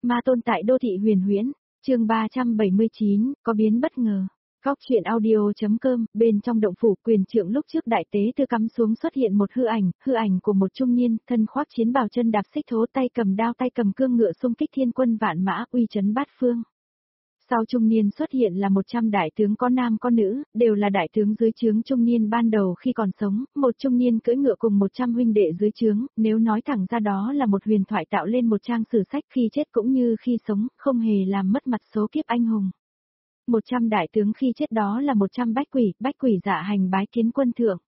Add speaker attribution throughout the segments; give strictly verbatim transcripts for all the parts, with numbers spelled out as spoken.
Speaker 1: Ma tôn tại đô thị huyền huyễn, chương ba trăm bảy mươi chín, có biến bất ngờ. Góc truyện audio.com, bên trong động phủ quyền trượng lúc trước đại tế tư cắm xuống xuất hiện một hư ảnh, hư ảnh của một trung niên, thân khoác chiến bào chân đạp xích thố tay cầm đao tay cầm cương ngựa xung kích thiên quân vạn mã uy chấn bát phương. Sau trung niên xuất hiện là một trăm đại tướng có nam có nữ, đều là đại tướng dưới trướng trung niên ban đầu khi còn sống, một trung niên cưỡi ngựa cùng một trăm huynh đệ dưới trướng, nếu nói thẳng ra đó là một huyền thoại tạo lên một trang sử sách khi chết cũng như khi sống, không hề làm mất mặt số kiếp anh hùng. Một trăm đại tướng khi chết đó là một trăm bách quỷ, bách quỷ dạ hành bái kiến quân thượng.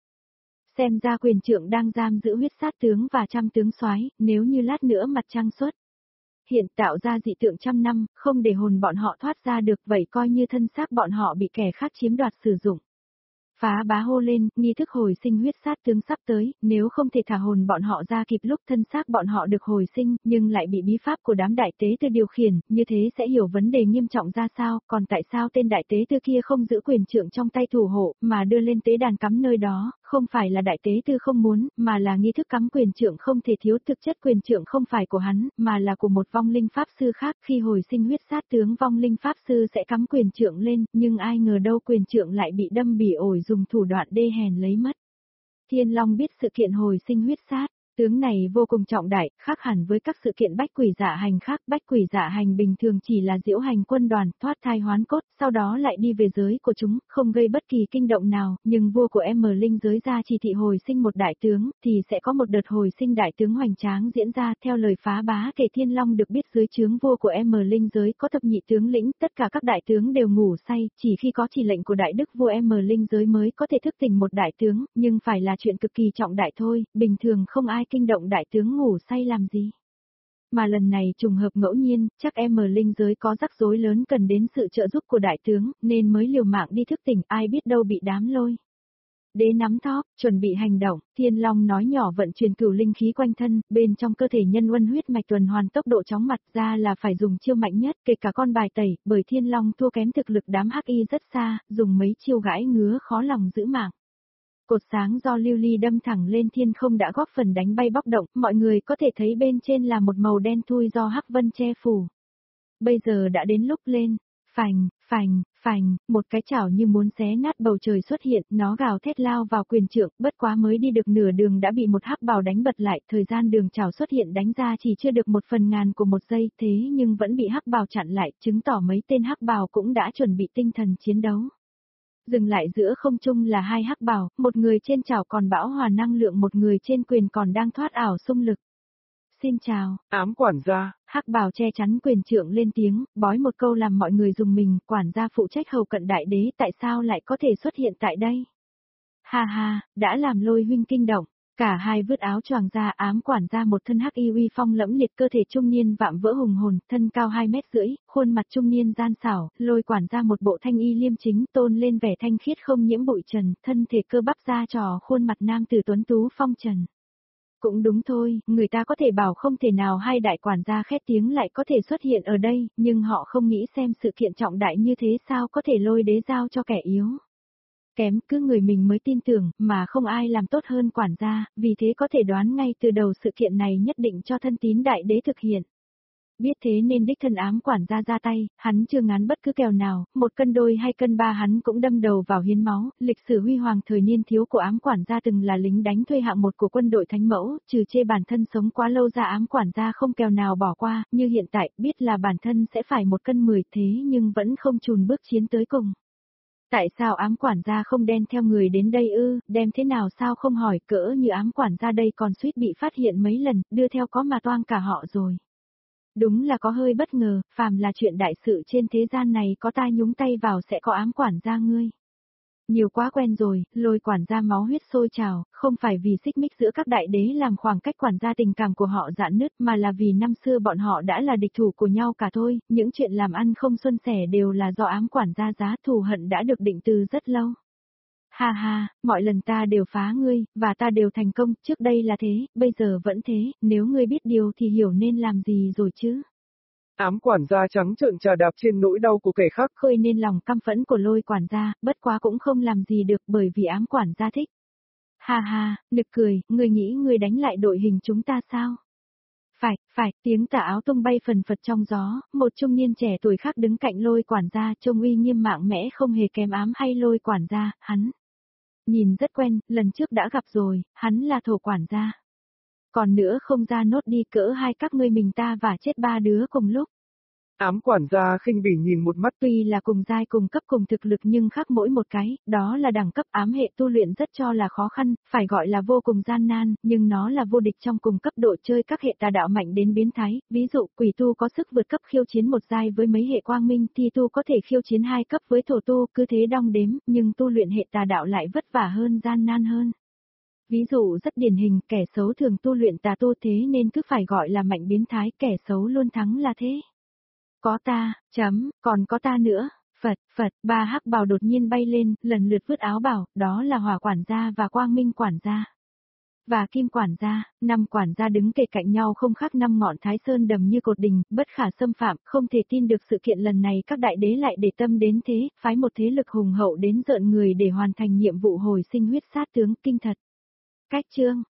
Speaker 1: Xem ra quyền trượng đang giam giữ huyết sát tướng và trăm tướng soái, nếu như lát nữa mặt trăng xuất hiện tạo ra dị tượng trăm năm, không để hồn bọn họ thoát ra được, vậy coi như thân xác bọn họ bị kẻ khác chiếm đoạt sử dụng. Phá bá hô lên, nghi thức hồi sinh huyết sát tướng sắp tới, nếu không thể thả hồn bọn họ ra kịp lúc thân xác bọn họ được hồi sinh, nhưng lại bị bí pháp của đám đại tế tư điều khiển, như thế sẽ hiểu vấn đề nghiêm trọng ra sao, còn tại sao tên đại tế tư kia không giữ quyền trượng trong tay thủ hộ, mà đưa lên tế đàn cắm nơi đó, không phải là đại tế tư không muốn, mà là nghi thức cắm quyền trượng không thể thiếu, thực chất quyền trượng không phải của hắn, mà là của một vong linh pháp sư khác, khi hồi sinh huyết sát tướng vong linh pháp sư sẽ cắm quyền trượng lên, nhưng ai ngờ đâu quyền trượng lại bị đâm bỉ ổi dùng thủ đoạn đê hèn lấy mất. Thiên Long biết sự kiện hồi sinh huyết sát tướng này vô cùng trọng đại, khác hẳn với các sự kiện bách quỷ dạ hành khác. Bách quỷ dạ hành bình thường chỉ là diễu hành quân đoàn, thoát thai hoán cốt, sau đó lại đi về giới của chúng, không gây bất kỳ kinh động nào, nhưng vua của M linh giới ra chỉ thị hồi sinh một đại tướng, thì sẽ có một đợt hồi sinh đại tướng hoành tráng diễn ra. Theo lời phá bá kể, Thiên Long được biết dưới trướng vua của M linh giới có thập nhị tướng lĩnh, tất cả các đại tướng đều ngủ say, chỉ khi có chỉ lệnh của đại đức vua M linh giới mới có thể thức tỉnh một đại tướng, nhưng phải là chuyện cực kỳ trọng đại thôi, bình thường không ai kinh động đại tướng ngủ say làm gì. Mà lần này trùng hợp ngẫu nhiên, chắc M linh giới có rắc rối lớn cần đến sự trợ giúp của đại tướng, nên mới liều mạng đi thức tỉnh, ai biết đâu bị đám lôi đế nắm thóp, chuẩn bị hành động. Thiên Long nói nhỏ vận chuyển cửu linh khí quanh thân, bên trong cơ thể nhân uân huyết mạch tuần hoàn tốc độ chóng mặt, ra là phải dùng chiêu mạnh nhất, kể cả con bài tẩy, bởi Thiên Long thua kém thực lực đám hắc y rất xa, dùng mấy chiêu gãi ngứa khó lòng giữ mạng. Cột sáng do lưu ly đâm thẳng lên thiên không đã góp phần đánh bay bóc động, mọi người có thể thấy bên trên là một màu đen thui do hắc vân che phủ. Bây giờ đã đến lúc lên, phành, phành, phành, một cái chảo như muốn xé nát bầu trời xuất hiện, nó gào thét lao vào quyền trượng, bất quá mới đi được nửa đường đã bị một hắc bào đánh bật lại, thời gian đường chảo xuất hiện đánh ra chỉ chưa được một phần ngàn của một giây, thế nhưng vẫn bị hắc bào chặn lại, chứng tỏ mấy tên hắc bào cũng đã chuẩn bị tinh thần chiến đấu. Dừng lại giữa không trung là hai hắc bào, một người trên chảo còn bão hòa năng lượng, một người trên quyền còn đang thoát ảo xung lực. Xin chào,
Speaker 2: Ám quản gia.
Speaker 1: Hắc bào che chắn quyền trượng lên tiếng, bói một câu làm mọi người dùng mình, quản gia phụ trách hầu cận đại đế tại sao lại có thể xuất hiện tại đây? Ha ha, đã làm Lôi huynh kinh động. Cả hai vứt áo choàng ra, ám quản gia một thân hắc y uy phong lẫm liệt, cơ thể trung niên vạm vỡ hùng hồn, thân cao hai mét rưỡi, khuôn mặt trung niên gian xảo, Lôi quản gia một bộ thanh y liêm chính tôn lên vẻ thanh khiết không nhiễm bụi trần, thân thể cơ bắp ra trò khuôn mặt nam tử tuấn tú phong trần. Cũng đúng thôi, người ta có thể bảo không thể nào hai đại quản gia khét tiếng lại có thể xuất hiện ở đây, nhưng họ không nghĩ xem sự kiện trọng đại như thế sao có thể Lôi đế giao cho kẻ yếu. Kém, cứ người mình mới tin tưởng, mà không ai làm tốt hơn quản gia, vì thế có thể đoán ngay từ đầu sự kiện này nhất định cho thân tín đại đế thực hiện. Biết thế nên đích thân ám quản gia ra tay, hắn chưa ngán bất cứ kèo nào, một cân đôi hay cân ba hắn cũng đâm đầu vào hiến máu. Lịch sử huy hoàng thời niên thiếu của ám quản gia từng là lính đánh thuê hạng một của quân đội thánh mẫu, trừ chê bản thân sống quá lâu ra ám quản gia không kèo nào bỏ qua, như hiện tại, biết là bản thân sẽ phải một cân mười thế nhưng vẫn không chùn bước chiến tới cùng. Tại sao ám quản gia không đen theo người đến đây ư, đem thế nào sao không hỏi, cỡ như ám quản gia đây còn suýt bị phát hiện mấy lần, đưa theo có mà toang cả họ rồi. Đúng là có hơi bất ngờ, phàm là chuyện đại sự trên thế gian này có tai nhúng tay vào sẽ có ám quản gia ngươi. Nhiều quá quen rồi, Lôi quản gia máu huyết sôi trào, không phải vì xích mích giữa các đại đế làm khoảng cách quản gia tình cảm của họ rạn nứt, mà là vì năm xưa bọn họ đã là địch thủ của nhau cả thôi, những chuyện làm ăn không suôn sẻ đều là do ám quản gia giá, thù hận đã được định từ rất lâu. Ha ha, mọi lần ta đều phá ngươi, và ta đều thành công, trước đây là thế, bây giờ vẫn thế, nếu ngươi biết điều thì hiểu nên làm gì rồi chứ.
Speaker 2: Ám quản gia trắng trợn trà đạp trên nỗi đau của kẻ khác,
Speaker 1: khơi nên lòng căm phẫn của Lôi quản gia, bất quá cũng không làm gì được bởi vì ám quản gia thích. Ha ha, nực cười, ngươi nghĩ ngươi đánh lại đội hình chúng ta sao? Phải, phải, tiếng tà áo tung bay phần phật trong gió, một trung niên trẻ tuổi khác đứng cạnh Lôi quản gia, trông uy nghiêm mạng mẽ không hề kém ám hay Lôi quản gia, hắn. Nhìn rất quen, lần trước đã gặp rồi, hắn là Thổ quản gia. Còn nữa không ra nốt đi, cỡ hai các ngươi mình ta và chết ba đứa cùng lúc.
Speaker 2: Ám quản gia khinh bỉ nhìn một mắt.
Speaker 1: Tuy là cùng giai cùng cấp cùng thực lực nhưng khác mỗi một cái, đó là đẳng cấp ám hệ tu luyện rất cho là khó khăn, phải gọi là vô cùng gian nan, nhưng nó là vô địch trong cùng cấp độ chơi các hệ tà đạo mạnh đến biến thái, ví dụ quỷ tu có sức vượt cấp khiêu chiến một giai với mấy hệ quang minh, thi tu có thể khiêu chiến hai cấp với thổ tu, cứ thế đong đếm, nhưng tu luyện hệ tà đạo lại vất vả hơn, gian nan hơn. Ví dụ rất điển hình, kẻ xấu thường tu luyện tà tu thế nên cứ phải gọi là mạnh biến thái, kẻ xấu luôn thắng là thế. Có ta, chấm, còn có ta nữa, Phật, Phật, ba hắc bào đột nhiên bay lên, lần lượt vứt áo bào, đó là hỏa quản gia và quang minh quản gia. Và kim quản gia, năm quản gia đứng kề cạnh nhau không khác năm ngọn thái sơn đầm như cột đình, bất khả xâm phạm, không thể tin được sự kiện lần này các đại đế lại để tâm đến thế, phái một thế lực hùng hậu đến rợn người để hoàn thành nhiệm vụ hồi sinh huyết sát tướng, kinh thật. Cách chương